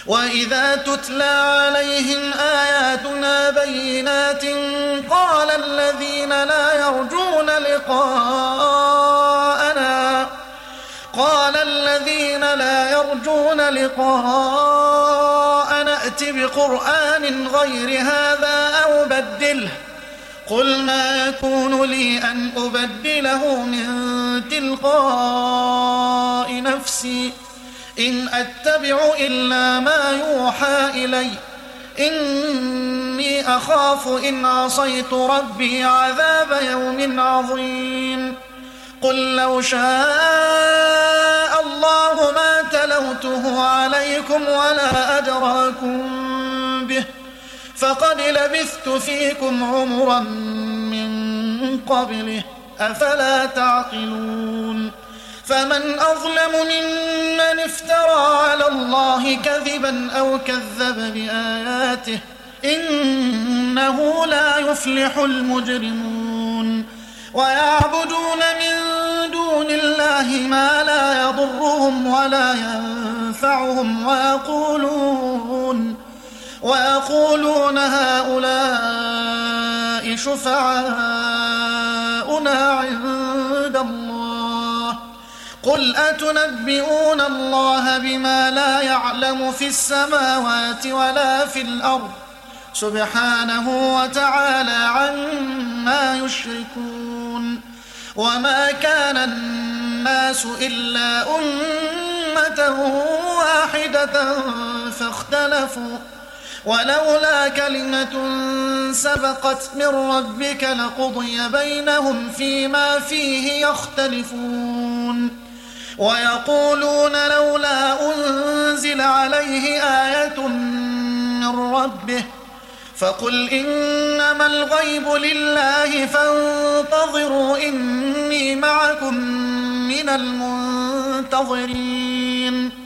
وإذا تتلى عليهم آياتنا بينات قال الذين لا يرجون لقاءنا ائت بقرآن غير هذا أو بدله قل ما يكون لي أن أبدله من تلقاء نفسي إن أتبع إلا ما يوحى إلي إني أخاف إن عصيت ربي عذاب يوم عظيم قل لو شاء الله ما تلوته عليكم ولا أدراكم به فقد لبثت فيكم عمرا من قبله أفلا تعقلون فمن أظلم ممن افترى على الله كذبا أو كذب بآياته إنه لا يفلح المجرمون ويعبدون من دون الله ما لا يضرهم ولا ينفعهم ويقولون هؤلاء شفعاؤنا عند الله قل أتنبئون الله بما لا يعلم في السماوات ولا في الأرض سبحانه وتعالى عما يشركون وما كان الناس إلا أمة واحدة فاختلفوا ولولا كلمة سبقت من ربك لقضي بينهم فيما فيه يختلفون ويقولون لولا أنزل عليه آية من ربه فقل إنما الغيب لله فانتظروا إني معكم من المنتظرين